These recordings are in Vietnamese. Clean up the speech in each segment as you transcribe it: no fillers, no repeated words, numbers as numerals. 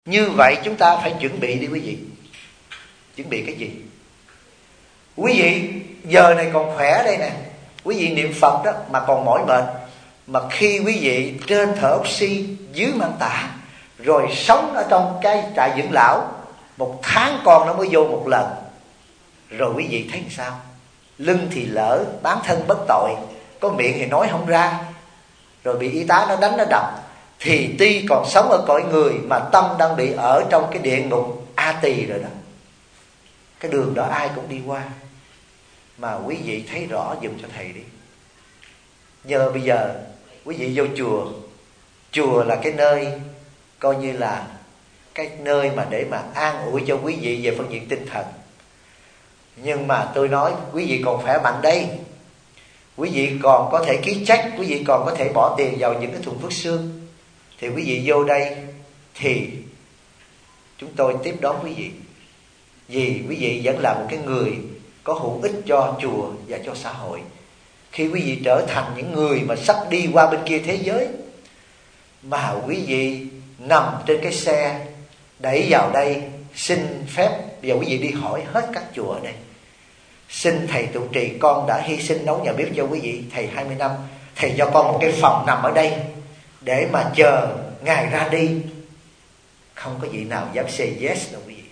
Như vậy chúng ta phải chuẩn bị đi quý vị. Chuẩn bị cái gì? Quý vị giờ này còn khỏe đây nè, quý vị niệm Phật đó mà còn mỏi mệt, mà khi quý vị trên thở oxy dưới mang tả, rồi sống ở trong cái trại dưỡng lão 1 tháng con nó mới vô một lần, rồi quý vị thấy sao? Lưng thì lỡ, bán thân bất tội, có miệng thì nói không ra, rồi bị y tá nó đánh nó đập, thì tuy còn sống ở cõi người mà tâm đang bị ở trong cái địa ngục A Tỳ rồi đó. Cái đường đó ai cũng đi qua, mà quý vị thấy rõ giùm cho thầy đi. Nhờ bây giờ quý vị vô chùa, chùa là cái nơi coi như là cái nơi mà để mà an ủi cho quý vị về phương diện tinh thần. Nhưng mà tôi nói quý vị còn khỏe mạnh đây, quý vị còn có thể ký trách, quý vị còn có thể bỏ tiền vào những cái thùng phước xương, thì quý vị vô đây thì chúng tôi tiếp đón quý vị. Vì quý vị vẫn là một cái người có hữu ích cho chùa và cho xã hội. Khi quý vị trở thành những người mà sắp đi qua bên kia thế giới, mà quý vị nằm trên cái xe đẩy vào đây, xin phép giờ quý vị đi hỏi hết các chùa ở đây: xin thầy trụ trì, con đã hy sinh nấu nhà bếp cho quý vị thầy 20 năm, thầy cho con một cái phòng nằm ở đây để mà chờ ngài ra đi. Không có vị nào dám say yes đâu quý vị.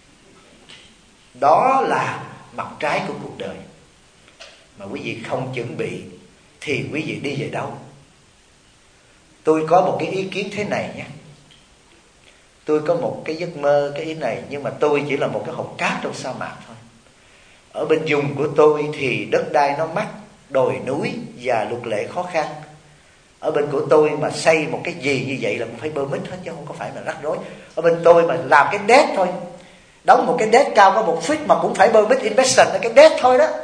Đó là mặt trái của cuộc đời. Mà quý vị không chuẩn bị thì quý vị đi về đâu? Tôi có một cái ý kiến thế này nhé. Tôi có một cái giấc mơ, cái ý này, nhưng mà tôi chỉ là một cái hột cát trong sa mạc thôi. Ở bên vùng của tôi thì đất đai nó mắc, đồi núi và luật lệ khó khăn. Ở bên của tôi mà xây một cái gì như vậy là cũng phải bơ mít hết, chứ không có phải là rắc rối. Ở bên tôi mà làm cái deck thôi, đóng một cái deck cao có 1 feet mà cũng phải bơ mít investment ở cái deck thôi đó.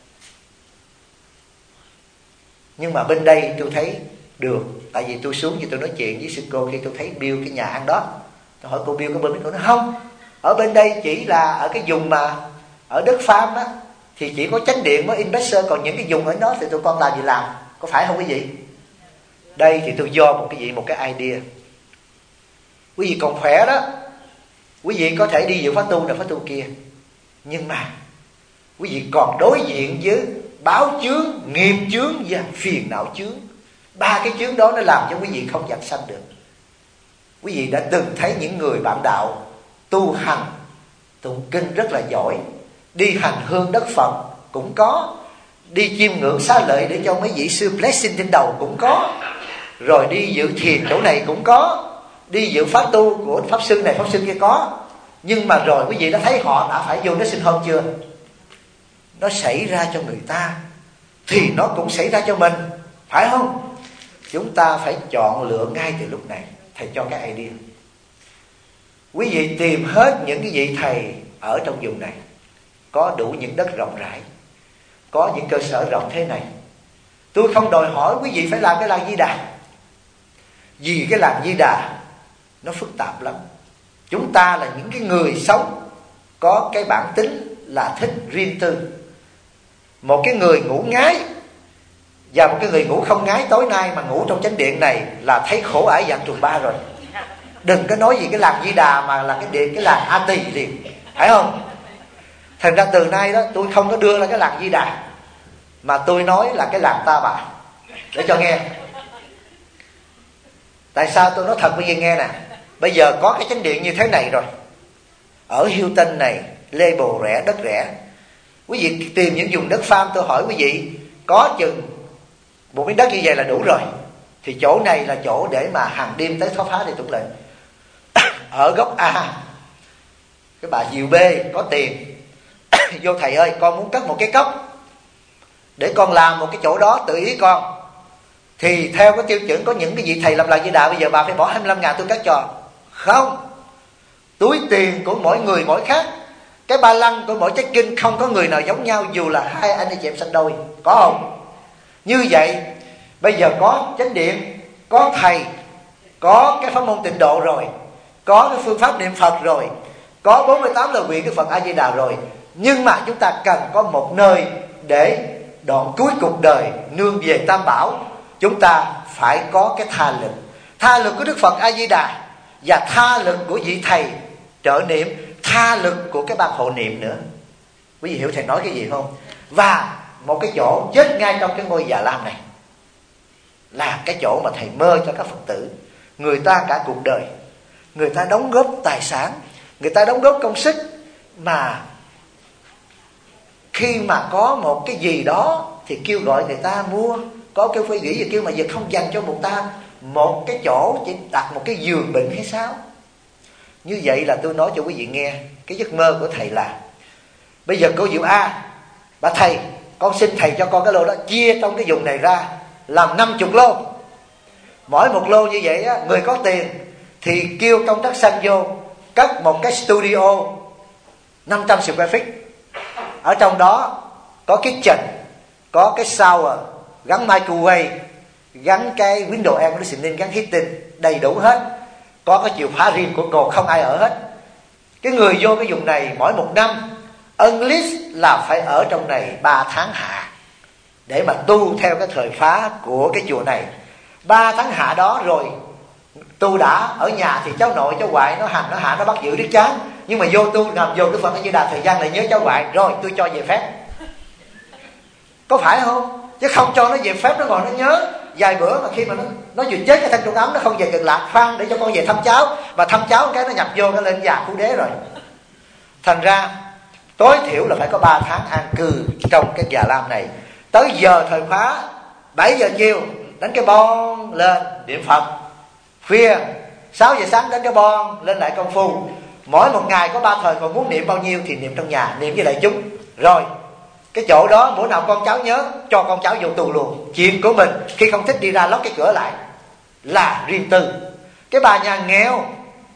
Nhưng mà bên đây tôi thấy được. Tại vì tôi xuống như tôi nói chuyện với sư cô, khi tôi thấy build cái nhà ăn đó, tôi hỏi cô build có bơ mít, cô nói không. Ở bên đây chỉ là ở cái vùng mà ở đất farm á, thì chỉ có chánh điện với investor, còn những cái vùng ở đó thì tụi con làm gì làm. Có phải không quý vị? Đây thì tôi do một cái idea. Quý vị còn khỏe đó, quý vị có thể đi dự pháp tu này pháp tu kia, nhưng mà quý vị còn đối diện với báo chướng, nghiệp chướng và phiền não chướng. 3 cái chướng đó nó làm cho quý vị không vãng sanh được. Quý vị đã từng thấy những người bạn đạo tu hành tụng kinh rất là giỏi, đi hành hương đất Phật cũng có, đi chiêm ngưỡng xá lợi để cho mấy vị sư blessing trên đầu cũng có, rồi đi dự thiền chỗ này cũng có, đi dự pháp tu của pháp sư này pháp sư kia có. Nhưng mà rồi quý vị đã thấy họ đã phải vô nó sinh hôn chưa? Nó xảy ra cho người ta thì nó cũng xảy ra cho mình, phải không? Chúng ta phải chọn lựa ngay từ lúc này. Thầy cho cái idea. Quý vị tìm hết những cái vị thầy ở trong vùng này, có đủ những đất rộng rãi, có những cơ sở rộng thế này. Tôi không đòi hỏi quý vị phải làm cái làng Di Đà, vì cái làng Di Đà nó phức tạp lắm. Chúng ta là những cái người sống có cái bản tính là thích riêng tư. Một cái người ngủ ngáy và một cái người ngủ không ngái tối nay mà ngủ trong chánh điện này là thấy khổ ải dạng trùng ba rồi. Đừng có nói gì cái làng Di Đà mà là cái làng A Tỳ liền, phải không? Thành ra từ nay đó tôi không có đưa ra cái làng Di Đà, mà tôi nói là cái làng Ta Bà, để cho nghe. Tại sao tôi nói thật với quý vị nghe nè? Bây giờ có cái chánh điện như thế này rồi, ở Hilton này, label rẻ, đất rẻ. Quý vị tìm những vùng đất farm, tôi hỏi quý vị, có chừng một miếng đất như vậy là đủ rồi. Thì chỗ này là chỗ để mà hàng đêm tới phá để tụng lệ. Ở góc A, cái bà diều B có tiền vô thầy ơi, con muốn cất một cái cốc để con làm một cái chỗ đó tự ý con. Thì theo cái tiêu chuẩn có những cái vị thầy làm làng Di Đà, bây giờ bà phải bỏ 25.000 tôi cất cho. Không, túi tiền của mỗi người mỗi khác, cái ba lăng của mỗi trái kinh không có người nào giống nhau, dù là 2 anh chị em sanh đôi, có không? Như vậy bây giờ có chánh điện, có thầy, có cái pháp môn tịnh độ rồi, có cái phương pháp niệm Phật rồi, có 48 lời nguyện Đức Phật A Di Đà rồi. Nhưng mà chúng ta cần có một nơi để đoạn cuối cuộc đời nương về Tam Bảo. Chúng ta phải có cái tha lực. Tha lực của Đức Phật A Di Đà và tha lực của vị thầy trợ niệm, tha lực của cái ban hộ niệm nữa. Quý vị hiểu thầy nói cái gì không? Và một cái chỗ chết ngay trong cái ngôi Già Lam này là cái chỗ mà thầy mơ cho các Phật tử. Người ta cả cuộc đời, người ta đóng góp tài sản, người ta đóng góp công sức, mà khi mà có một cái gì đó thì kêu gọi người ta mua, có cái phê nghĩ gì kêu mà giờ không dành cho một ta một cái chỗ, chỉ đặt một cái giường bệnh hay sao? Như vậy là tôi nói cho quý vị nghe, cái giấc mơ của thầy là bây giờ cô Diệu A, bà thầy, con xin thầy cho con cái lô đó chia trong cái vùng này ra làm 50 lô. Mỗi một lô như vậy á, người có tiền thì kêu công tác xanh vô cất một cái studio 500 square feet. Ở trong đó có kitchen, có cái shower, gắn microwave, gắn cái window air conditioning, gắn heating, đầy đủ hết. Có cái chìa khóa riêng của cô, không ai ở hết. Cái người vô cái vùng này mỗi một năm unleash là phải ở trong này 3 tháng hạ, để mà tu theo cái thời phá của cái chùa này. 3 tháng hạ đó rồi tu đã. Ở nhà thì cháu nội cháu ngoại nó hành nó hạ nó bắt giữ đứa chán, nhưng mà vô tu nằm vô cái Phật A Di Đà thời gian này nhớ cháu ngoại rồi tôi cho về phép. Có phải không? Chứ không cho nó về phép nó ngồi nó nhớ vài bữa, mà khi mà nó vừa chết cái thân trong ấm nó không về Cực Lạc, khoan để cho con về thăm cháu, mà thăm cháu cái nó nhập vô nó lên già Phú Đế rồi. Thành ra tối thiểu là phải có 3 tháng an cư trong cái Già Lam này. Tới giờ thời khóa 7 giờ chiều đánh cái bon lên niệm Phật, khuya 6 giờ sáng đánh cái bon lên lại công phu. Mỗi một ngày có 3 thời, còn muốn niệm bao nhiêu thì niệm trong nhà, niệm với đại chúng. Rồi cái chỗ đó bữa nào con cháu nhớ cho con cháu vô tu luôn. Chuyện của mình khi không thích đi ra lót cái cửa lại là riêng tư. Cái bà nhà nghèo,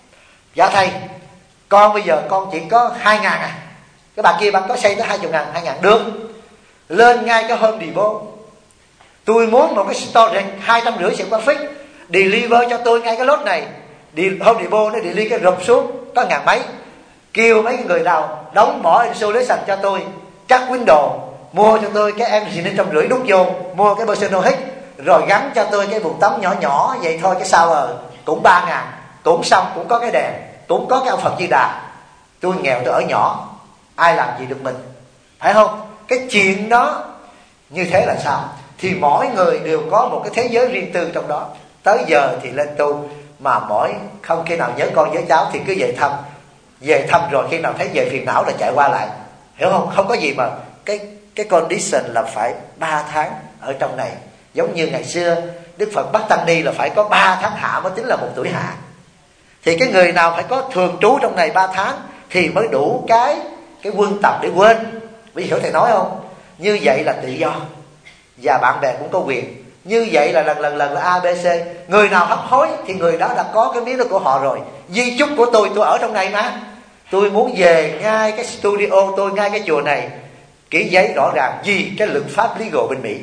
dạ thầy con bây giờ con chỉ có 2.000 à. Cái bà kia bà có xây tới 20.000, 2.000 được. Lên ngay cái Home Depot, tôi muốn một cái storage 250 square feet, deliver cho tôi ngay cái lốt này. Home Depot nó deliver cái rụp xuống có 1.000 mấy. Kêu mấy người nào đóng bỏ insulation cho tôi, cắt window, mua cho tôi cái engine 150 đút vô, mua cái personal heat, rồi gắn cho tôi cái vùng tắm nhỏ nhỏ vậy thôi. Cái shower cũng 3.000, cũng xong, cũng có cái đèn, cũng có cái ông Phật Di Đà. Tôi nghèo tôi ở nhỏ, ai làm gì được mình, phải không? Cái chuyện đó như thế là sao? Thì mỗi người đều có một cái thế giới riêng tư trong đó. Tới giờ thì lên tu, mà mỗi không khi nào nhớ con nhớ cháu thì cứ về thăm. Về thăm rồi khi nào thấy về phiền não là chạy qua lại, hiểu không? Không có gì mà cái condition là phải 3 tháng ở trong này. Giống như ngày xưa Đức Phật bắt tăng ni là phải có 3 tháng hạ mới tính là 1 tuổi hạ. Thì cái người nào phải có thường trú trong này 3 tháng thì mới đủ cái quân tập để quên. Quý hiểu thầy nói không? Như vậy là tự do, và bạn bè cũng có quyền. Như vậy là lần là ABC. Người nào hấp hối thì người đó đã có cái miếng đó của họ rồi. Di chúc của tôi ở trong này mà. Tôi muốn về ngay cái studio tôi, ngay cái chùa này, ký giấy rõ ràng vì cái luật pháp legal bên Mỹ.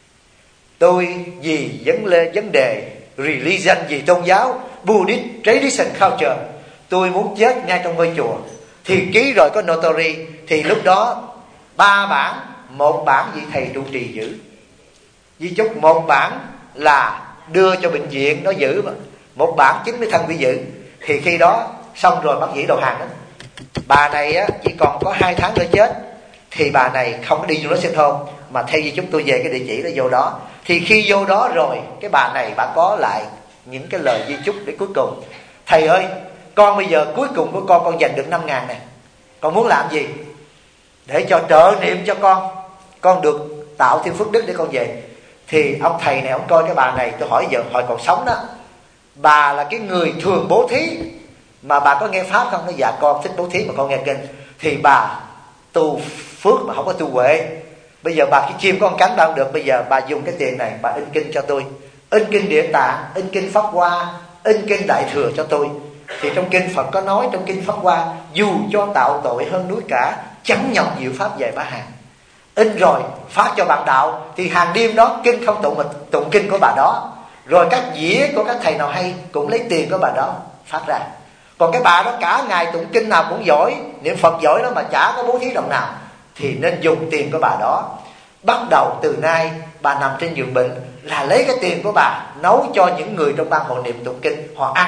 Tôi vì vấn đề religion, vì tôn giáo Buddhist tradition culture, tôi muốn chết ngay trong ngôi chùa. Thì ký rồi có notary, thì lúc đó 3 bản, 1 bản vị thầy trụ trì giữ di chúc, 1 bản là đưa cho bệnh viện nó giữ, mà 1 bản chính với thân bị giữ. Thì khi đó xong rồi bác sĩ đầu hàng đó. Bà này á, chỉ còn có 2 tháng nữa chết, thì bà này không có đi vô đó xin hôn, mà theo di chúc tôi về cái địa chỉ đó vô đó. Thì khi vô đó rồi, cái bà này bà có lại những cái lời di chúc để cuối cùng: thầy ơi, con bây giờ cuối cùng của con giành được 5.000 này, con muốn làm gì để cho trợ niệm cho con được tạo thêm phước đức để con về. Thì ông thầy này ông coi cái bà này, tôi hỏi giờ hồi còn sống đó, bà là cái người thường bố thí, mà bà có nghe pháp không? Nói dạ con thích bố thí mà con nghe kinh. Thì bà tu phước mà không có tu huệ. Bây giờ bà cái chim có con cánh bao được, bây giờ bà dùng cái tiền này bà in kinh cho tôi, in kinh Địa Tạng, in kinh Pháp Hoa, in kinh Đại Thừa cho tôi. Thì trong kinh Phật có nói, trong kinh Pháp Hoa, dù cho tạo tội hơn núi cả, chẳng nhọc diệu pháp về 3 hàng. In rồi phát cho bạn đạo, thì hàng đêm đó kinh không tụng kinh của bà đó. Rồi các dĩa của các thầy nào hay cũng lấy tiền của bà đó phát ra. Còn cái bà đó cả ngày tụng kinh nào cũng giỏi, niệm Phật giỏi đó, mà chả có bố thí đồng nào, thì nên dùng tiền của bà đó. Bắt đầu từ nay bà nằm trên giường bệnh là lấy cái tiền của bà nấu cho những người trong ban hộ niệm tụng kinh họ ăn,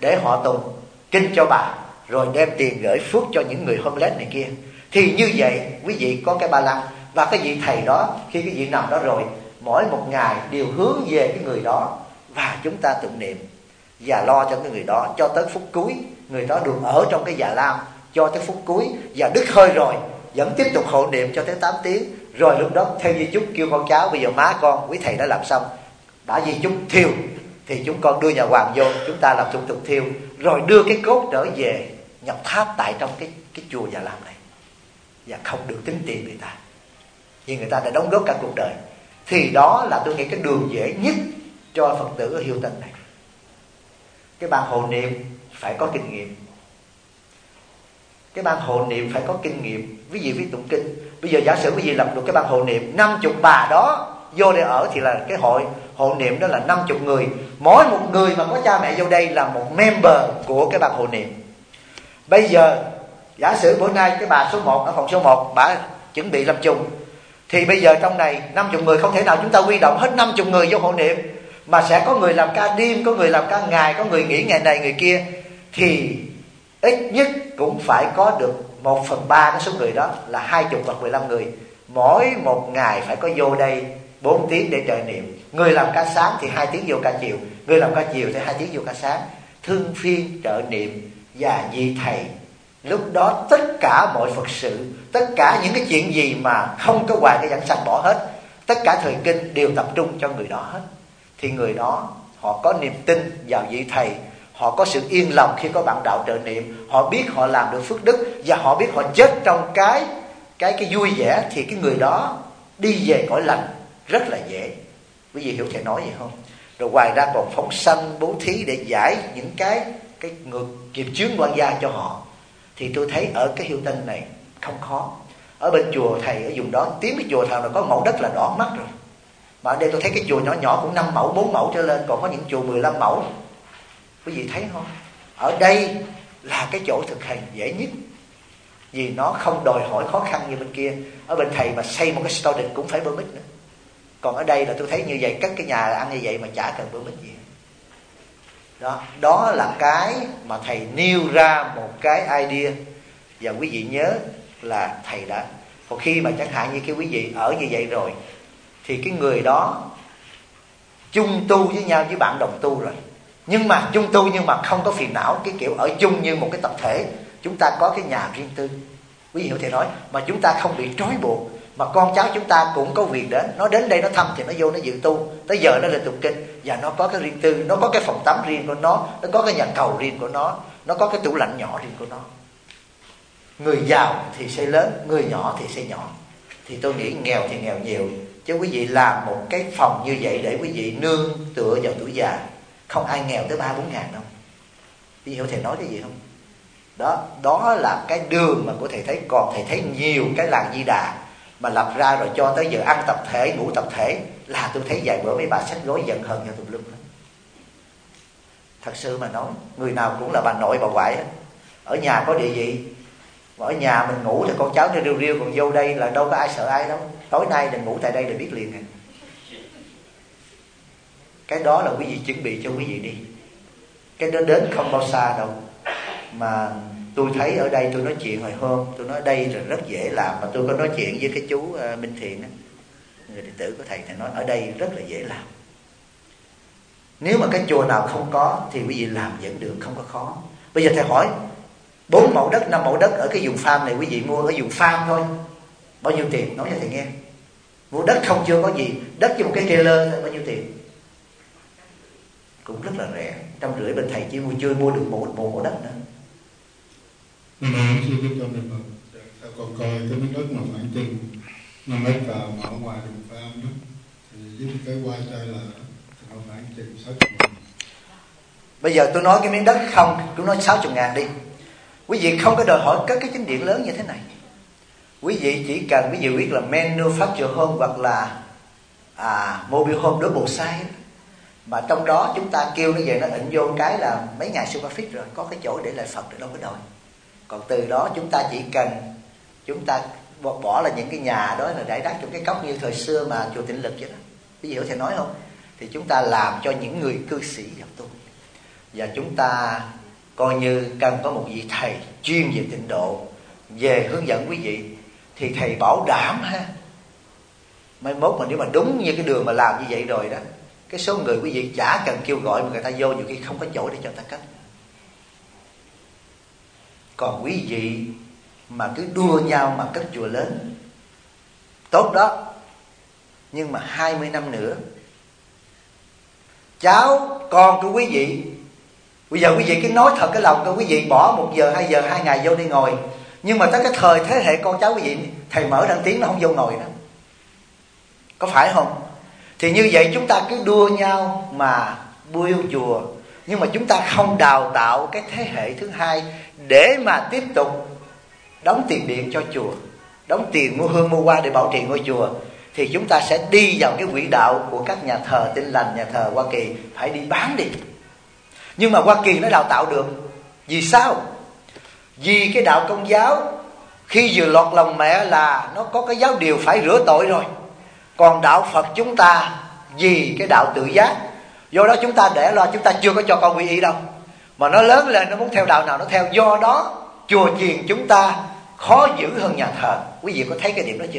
để họ tụng kinh cho bà, rồi đem tiền gửi phước cho những người homeless này kia. Thì như vậy quý vị có cái ba lăng, và cái vị thầy đó khi cái vị nằm đó rồi, mỗi một ngày đều hướng về cái người đó, và chúng ta tụng niệm và lo cho cái người đó cho tới phút cuối. Người đó được ở trong cái già lam cho tới phút cuối, và đứt hơi rồi vẫn tiếp tục hộ niệm cho tới 8 tiếng. Rồi lúc đó theo di chúc kêu con cháu, bây giờ má con quý thầy đã làm xong, đã di chúc thiêu, thì chúng con đưa nhà hoàng vô, chúng ta làm thủ tục thiêu, rồi đưa cái cốt trở về nhập tháp tại trong cái chùa Già Lam này, và không được tính tiền người ta, vì người ta đã đóng góp cả cuộc đời. Thì đó là tôi nghĩ cái đường dễ nhất cho Phật tử ở Hilton này. Cái ban hộ niệm phải có kinh nghiệm, cái ban hộ niệm phải có kinh nghiệm. Ví dụ viết tụng kinh, bây giờ giả sử quý vị lập được cái ban hộ niệm 50 bà đó vô đây ở, thì là cái hội hộ niệm đó là 50 người. Mỗi một người mà có cha mẹ vô đây là một member của cái ban hộ niệm. Bây giờ giả sử bữa nay cái bà số 1 ở phòng số 1 bà chuẩn bị làm chung, thì bây giờ trong này 50 người không thể nào chúng ta huy động hết 50 người vô hộ niệm, mà sẽ có người làm ca đêm, có người làm ca ngày, có người nghỉ ngày này người kia. Thì ít nhất cũng phải có được 1/3 cái số người đó là 20 hoặc 15 người. Mỗi một ngày phải có vô đây 4 tiếng để trợ niệm. Người làm ca sáng thì 2 tiếng vô ca chiều, người làm ca chiều thì 2 tiếng vô ca sáng. Thương phiên trợ niệm và vị thầy. Lúc đó tất cả mọi Phật sự, tất cả những cái chuyện gì mà không có ngoài cái giảng sanh bỏ hết, tất cả thời kinh đều tập trung cho người đó hết. Thì người đó họ có niềm tin vào vị thầy, họ có sự yên lòng khi có bạn đạo trợ niệm, họ biết họ làm được phước đức, và họ biết họ chết trong cái vui vẻ, thì cái người đó đi về cõi lành rất là dễ. Quý vị hiểu thầy nói gì không? Rồi ngoài ra còn phóng sanh bố thí để giải những cái ngược nghiệp chướng quan gia cho họ. Thì tôi thấy ở cái Hilton này không khó. Ở bên chùa thầy ở vùng đó, tiếng cái chùa thầy là có mẫu đất là đỏ mắt rồi. Mà ở đây tôi thấy cái chùa nhỏ nhỏ cũng 5 mẫu, 4 mẫu trở lên, còn có những chùa 15 mẫu. Quý vị thấy không? Ở đây là cái chỗ thực hành dễ nhất, vì nó không đòi hỏi khó khăn như bên kia. Ở bên thầy mà xây một cái student cũng phải permit nữa. Còn ở đây là tôi thấy như vậy, cất cái nhà ăn như vậy mà chả cần permit gì. Đó là cái mà thầy nêu ra một cái idea. Và quý vị nhớ là thầy đã, còn khi mà chẳng hạn như cái quý vị ở như vậy rồi, thì cái người đó chung tu với nhau với bạn đồng tu rồi. Nhưng mà chung tu nhưng mà không có phiền não, cái kiểu ở chung như một cái tập thể. Chúng ta có cái nhà riêng tư, quý vị hiểu thầy nói, mà chúng ta không bị trói buộc. Mà con cháu chúng ta cũng có quyền đến, nó đến đây nó thăm thì nó vô nó dự tu, tới giờ nó lên tụng kinh, và nó có cái riêng tư, nó có cái phòng tắm riêng của nó có cái nhà cầu riêng của nó có cái tủ lạnh nhỏ riêng của nó. Người giàu thì xây lớn, người nhỏ thì xây nhỏ. Thì tôi nghĩ nghèo thì nghèo nhiều, chứ quý vị làm một cái phòng như vậy để quý vị nương tựa vào tuổi già, không ai nghèo tới 3-4 ngàn đâu. Quý vị hiểu thầy nói cái gì không? Đó là cái đường mà của thầy thấy. Còn thầy thấy nhiều cái làng Di Đà mà lập ra rồi cho tới giờ ăn tập thể, ngủ tập thể, là tôi thấy vài bữa mấy bà xách gối giận hờn cho tùm lum hết. Thật sự mà nói, người nào cũng là bà nội bà ngoại hết. Ở nhà có địa vị, mà ở nhà mình ngủ thì con cháu nó riêu riêu, còn vô đây là đâu có ai sợ ai đâu. Tối nay đừng ngủ tại đây là biết liền này. Cái đó là quý vị chuẩn bị cho quý vị đi. Cái đó đến không bao xa đâu. Mà tôi thấy ở đây, tôi nói chuyện hồi hôm, tôi nói đây là rất dễ làm. Mà tôi có nói chuyện với cái chú Minh Thiện đó, người đệ tử của thầy nói ở đây rất là dễ làm. Nếu mà cái chùa nào không có thì quý vị làm vẫn được, không có khó. Bây giờ thầy hỏi 4 mẫu đất, 5 mẫu đất ở cái vùng farm này, quý vị mua ở vùng farm thôi, bao nhiêu tiền? Nói cho thầy nghe. Mua đất không chưa có gì, đất với một cái trailer thôi, bao nhiêu tiền? Cũng rất là rẻ, 150 bên thầy chỉ chưa mua được một mẫu đất nữa. Nhưng mà chưa biết cho mình sao còn coi cái miếng đất mà khoảng chừng 5 hectare mà ở ngoài vùng farm đó, thì với cái quay trai là nó khoảng chừng 60 ngàn. Bây giờ tôi nói cái miếng đất không, tôi nói 60 ngàn đi. Quý vị không có đòi hỏi cất cái chính điện lớn như thế này. Quý vị chỉ cần quý vị biết là manufactured home hoặc là mobile home double size. Mà trong đó chúng ta kêu nó về nó ịnh vô cái là mấy ngàn square feet rồi, có cái chỗ để lại Phật rồi đâu có đòi. Còn từ đó chúng ta chỉ cần chúng ta bỏ là những cái nhà đó là rải rác trong cái cốc như thời xưa mà chùa Tịnh Lực vậy đó. Quý vị hiểu thầy nói không? Thì chúng ta làm cho những người cư sĩ gặp tu. Và chúng ta coi như cần có một vị thầy chuyên về tịnh độ về hướng dẫn quý vị. Thì thầy bảo đảm ha, mai mốt mà nếu mà đúng như cái đường mà làm như vậy rồi đó, cái số người quý vị chả cần kêu gọi mà người ta vô, nhiều khi không có chỗ để cho người ta cất. Còn quý vị mà cứ đua nhau mà cất chùa lớn, tốt đó, nhưng mà 20 năm nữa cháu con của quý vị, bây giờ quý vị cứ nói thật cái lòng cho quý vị bỏ 1 giờ 2 giờ 2 ngày vô đi ngồi, nhưng mà tới cái thời thế hệ con cháu quý vị, thầy mở đăng tiếng nó không vô ngồi đó, có phải không? Thì như vậy chúng ta cứ đua nhau mà build chùa, nhưng mà chúng ta không đào tạo cái thế hệ thứ hai để mà tiếp tục đóng tiền điện cho chùa, đóng tiền mua hương mua hoa để bảo trì ngôi chùa, thì chúng ta sẽ đi vào cái quỹ đạo của các nhà thờ Tin Lành, nhà thờ Hoa Kỳ, phải đi bán đi. Nhưng mà Hoa Kỳ nó đào tạo được. Vì sao? Vì cái đạo Công giáo khi vừa lọt lòng mẹ là nó có cái giáo điều phải rửa tội rồi. Còn đạo Phật chúng ta vì cái đạo tự giác, do đó chúng ta để lo, chúng ta chưa có cho con quy y đâu, mà nó lớn lên nó muốn theo đạo nào nó theo. Do đó chùa chiền chúng ta khó giữ hơn nhà thờ. Quý vị có thấy cái điểm đó chưa?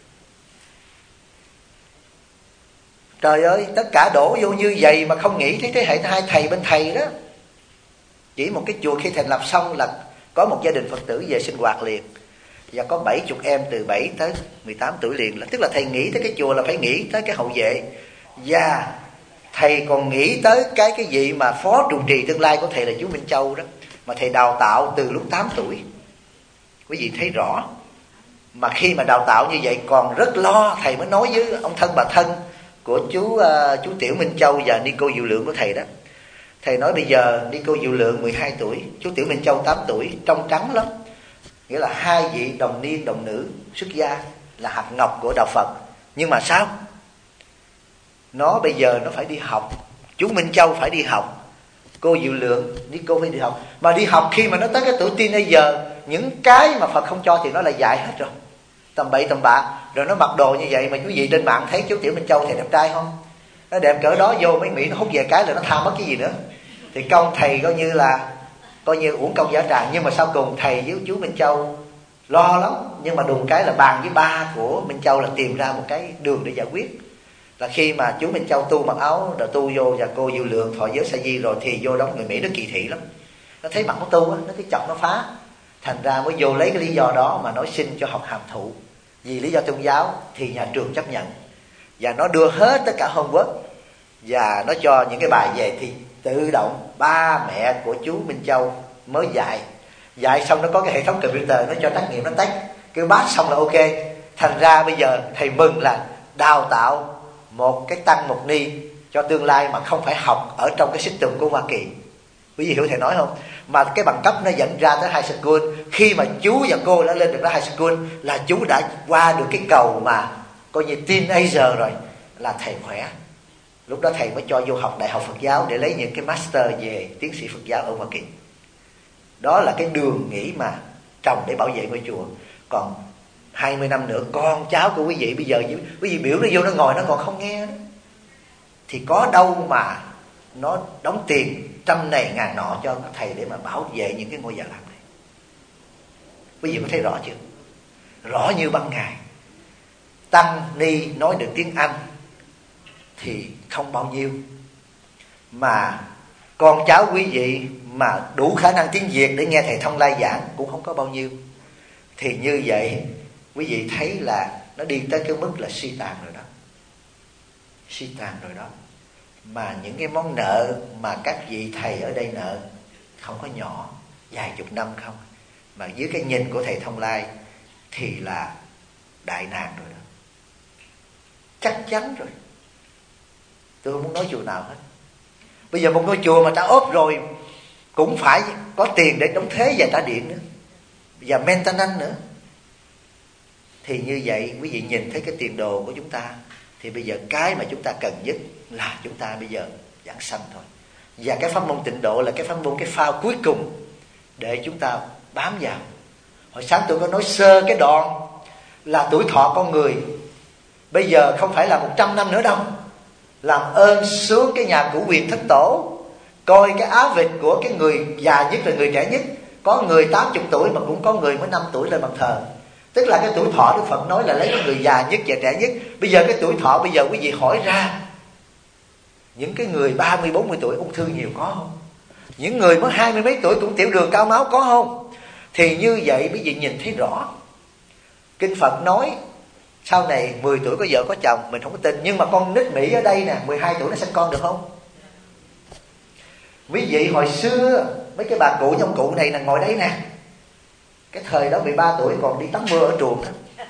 Trời ơi, tất cả đổ vô như vậy mà không nghĩ tới thế hệ hai thầy bên thầy đó. Chỉ một cái chùa khi thành lập xong là có một gia đình Phật tử về sinh hoạt liền, và có 70 em từ 7 tới 18 tuổi liền. Tức là thầy nghĩ tới cái chùa là phải nghĩ tới cái hậu vệ, và thầy còn nghĩ tới cái vị mà phó trụ trì tương lai của thầy là chú Minh Châu đó, mà thầy đào tạo từ lúc 8 tuổi. Quý vị thấy rõ. Mà khi mà đào tạo như vậy còn rất lo, thầy mới nói với ông thân bà thân của chú Tiểu Minh Châu và Ni Cô Diệu Lượng của thầy đó. Thầy nói bây giờ Ni Cô Diệu Lượng 12 tuổi, chú Tiểu Minh Châu 8 tuổi, trong trắng lắm. Nghĩa là hai vị đồng niên đồng nữ xuất gia, là hạt ngọc của đạo Phật. Nhưng mà sao? Nó bây giờ nó phải đi học. Chú Minh Châu phải đi học, cô Diệu Lượng, Ni Cô phải đi học. Mà đi học khi mà nó tới cái tuổi teenager, những cái mà Phật không cho thì nó là dạy hết rồi, tầm bậy tầm bạ. Rồi nó mặc đồ như vậy mà quý vị trên mạng thấy chú Tiểu Minh Châu thầy đẹp trai không? Nó đẹp cỡ đó, vô mấy Mỹ nó hút về cái là nó tha mất cái gì nữa. Thì công thầy coi như uổng công giả tràng. Nhưng mà sau cùng thầy với chú Minh Châu lo lắm, nhưng mà đùng cái là bàn với ba của Minh Châu là tìm ra một cái đường để giải quyết. Là khi mà chú Minh Châu tu mặc áo rồi tu vô, và cô Diệu Lượng thọ giới sa di rồi, thì vô đó người Mỹ nó kỳ thị lắm. Nó thấy mặt nó tu á, nó cái chọc nó phá. Thành ra mới vô lấy cái lý do đó mà nói xin cho học hàm thụ. Vì lý do tôn giáo thì nhà trường chấp nhận, và nó đưa hết tất cả homework, và nó cho những cái bài về thì tự động ba mẹ của chú Minh Châu mới dạy xong nó có cái hệ thống computer, nó cho trắc nghiệm, nó tách cái pass xong là ok. Thành ra bây giờ thầy mừng là đào tạo một cái tăng một ni cho tương lai mà không phải học ở trong cái system của Hoa Kỳ. Quý vị hiểu thầy nói không? Mà cái bằng cấp nó dẫn ra tới high school. Khi mà chú và cô đã lên được tới high school là chú đã qua được cái cầu mà coi như teenager rồi, là thầy khỏe. Lúc đó thầy mới cho vô học Đại học Phật giáo để lấy những cái master về tiến sĩ Phật giáo ở Hoa Kỳ. Đó là cái đường nghĩ mà trồng để bảo vệ ngôi chùa. Còn 20 năm nữa con cháu của quý vị bây giờ quý vị biểu nó vô nó ngồi nó còn không nghe đó, thì có đâu mà nó đóng tiền trăm này ngàn nọ cho các thầy để mà bảo vệ những cái ngôi già lam này. Quý vị có thấy rõ chưa? Rõ như ban ngày. Tăng ni nói được tiếng Anh thì không bao nhiêu, mà con cháu quý vị mà đủ khả năng tiếng Việt để nghe thầy Thông Lai giảng cũng không có bao nhiêu. Thì như vậy quý vị thấy là nó đi tới cái mức là suy tàn rồi đó. Suy tàn rồi đó. Mà những cái món nợ mà các vị thầy ở đây nợ không có nhỏ, vài chục năm không, mà dưới cái nhìn của thầy Thông Lai thì là đại nạn rồi đó. Chắc chắn rồi. Tôi không muốn nói chùa nào hết. Bây giờ một ngôi chùa mà đã ốp rồi cũng phải có tiền để đóng thuế và trả điện nữa, và maintenance nữa. Thì như vậy quý vị nhìn thấy cái tiền đồ của chúng ta, thì bây giờ cái mà chúng ta cần nhất là chúng ta bây giờ giảng sanh thôi. Và cái pháp môn tịnh độ là cái pháp môn, cái phao cuối cùng để chúng ta bám vào. Hồi sáng tôi có nói sơ cái đoạn là tuổi thọ con người bây giờ không phải là 100 năm nữa đâu. Làm ơn xuống cái nhà cửu quyền thất tổ, coi cái áo vịt của cái người già nhất là người trẻ nhất. Có người 80 tuổi mà cũng có người mới 5 tuổi lên bàn thờ. Tức là cái tuổi thọ Đức Phật nói là lấy cái người già nhất và trẻ nhất. Bây giờ cái tuổi thọ, bây giờ quý vị hỏi ra, những cái người 30, 40 tuổi ung thư nhiều có không? Những người mới 20 mấy tuổi cũng tiểu đường cao máu có không? Thì như vậy quý vị nhìn thấy rõ. Kinh Phật nói sau này 10 tuổi có vợ có chồng, mình không có tin. Nhưng mà con nít Mỹ ở đây nè, 12 tuổi nó sinh con được không? Quý vị hồi xưa mấy cái bà cụ trong cụ này là ngồi đấy nè, cái thời đó 13 tuổi còn đi tắm mưa ở chuồng đó.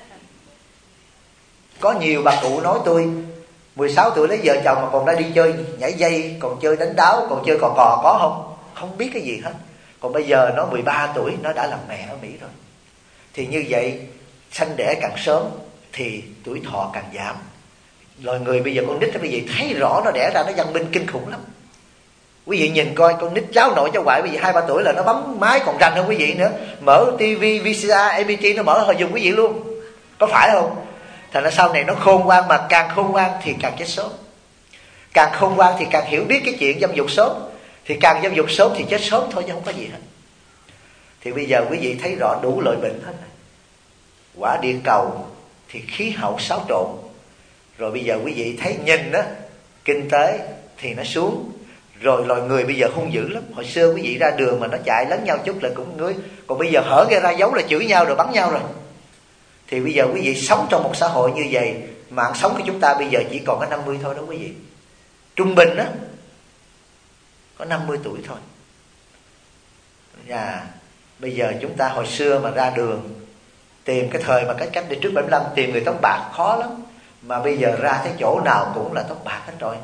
Có nhiều bà cụ nói tôi 16 tuổi lấy vợ chồng mà còn đã đi chơi nhảy dây, còn chơi đánh đáo, còn chơi cò có không? Không biết cái gì hết. Còn bây giờ nó 13 tuổi nó đã làm mẹ ở Mỹ rồi. Thì như vậy sanh đẻ càng sớm thì tuổi thọ càng giảm. Loài người bây giờ con nít đó, quý vị thấy rõ nó đẻ ra nó văn minh kinh khủng lắm. Quý vị nhìn coi con nít cháu nội cháu ngoại bây giờ 2-3 tuổi là nó bấm máy còn rành hơn quý vị nữa. Mở tivi, VCR, APT nó mở hơi dùng quý vị luôn. Có phải không? Thành ra sau này nó khôn ngoan, mà càng khôn ngoan thì càng chết sớm. Càng khôn ngoan thì càng hiểu biết cái chuyện dâm dục sớm. Thì càng dâm dục sớm thì chết sớm thôi chứ không có gì hết. Thì bây giờ quý vị thấy rõ đủ loại bệnh hết. Quả địa cầu thì khí hậu xáo trộn. Rồi bây giờ quý vị thấy nhìn á, kinh tế thì nó xuống. Rồi loài người bây giờ hung dữ lắm. Hồi xưa quý vị ra đường mà nó chạy lấn nhau chút là cũng ngứa. Còn bây giờ hở ra dấu là chửi nhau rồi bắn nhau rồi. Thì bây giờ quý vị sống trong một xã hội như vậy, mạng sống của chúng ta bây giờ chỉ còn có 50 thôi đó quý vị. Trung bình á có 50 tuổi thôi. Bây giờ chúng ta hồi xưa mà ra đường tìm cái thời mà cách đây trước 75 tìm người tóc bạc khó lắm. Mà bây giờ ra thấy chỗ nào cũng là tóc bạc hết rồi.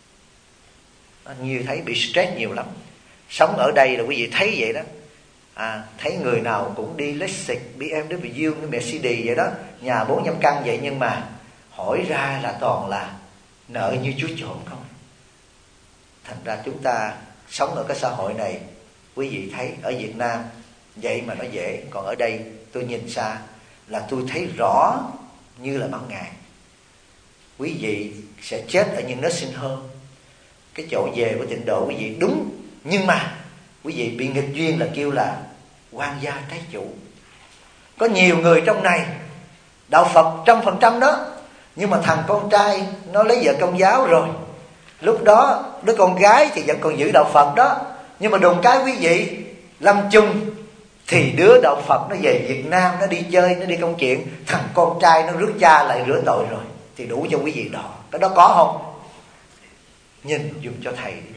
Như thấy bị stress nhiều lắm. Sống ở đây là quý vị thấy vậy đó. Thấy người nào cũng đi Lexus, BMW, Mercedes vậy đó, nhà 4-5 căn vậy. Nhưng mà hỏi ra là toàn là nợ như chúa trộm không. Thành ra chúng ta sống ở cái xã hội này, quý vị thấy ở Việt Nam vậy mà nó dễ. Còn ở đây tôi nhìn xa là tôi thấy rõ như là ban ngày. Quý vị sẽ chết ở những nursing home, cái chỗ về của tịnh độ quý vị đúng. Nhưng mà quý vị bị nghịch duyên là kêu là quan gia trái chủ. Có nhiều người trong này đạo Phật 100% đó, nhưng mà thằng con trai nó lấy vợ Công giáo rồi. Lúc đó đứa con gái thì vẫn còn giữ đạo Phật đó. Nhưng mà đùng cái quý vị lâm chung thì đứa đạo Phật nó về Việt Nam, nó đi chơi, nó đi công chuyện, thằng con trai nó rước cha lại rửa tội rồi. Thì đủ cho quý vị đỏ. Cái đó có không? Nhìn dùm cho thầy đi.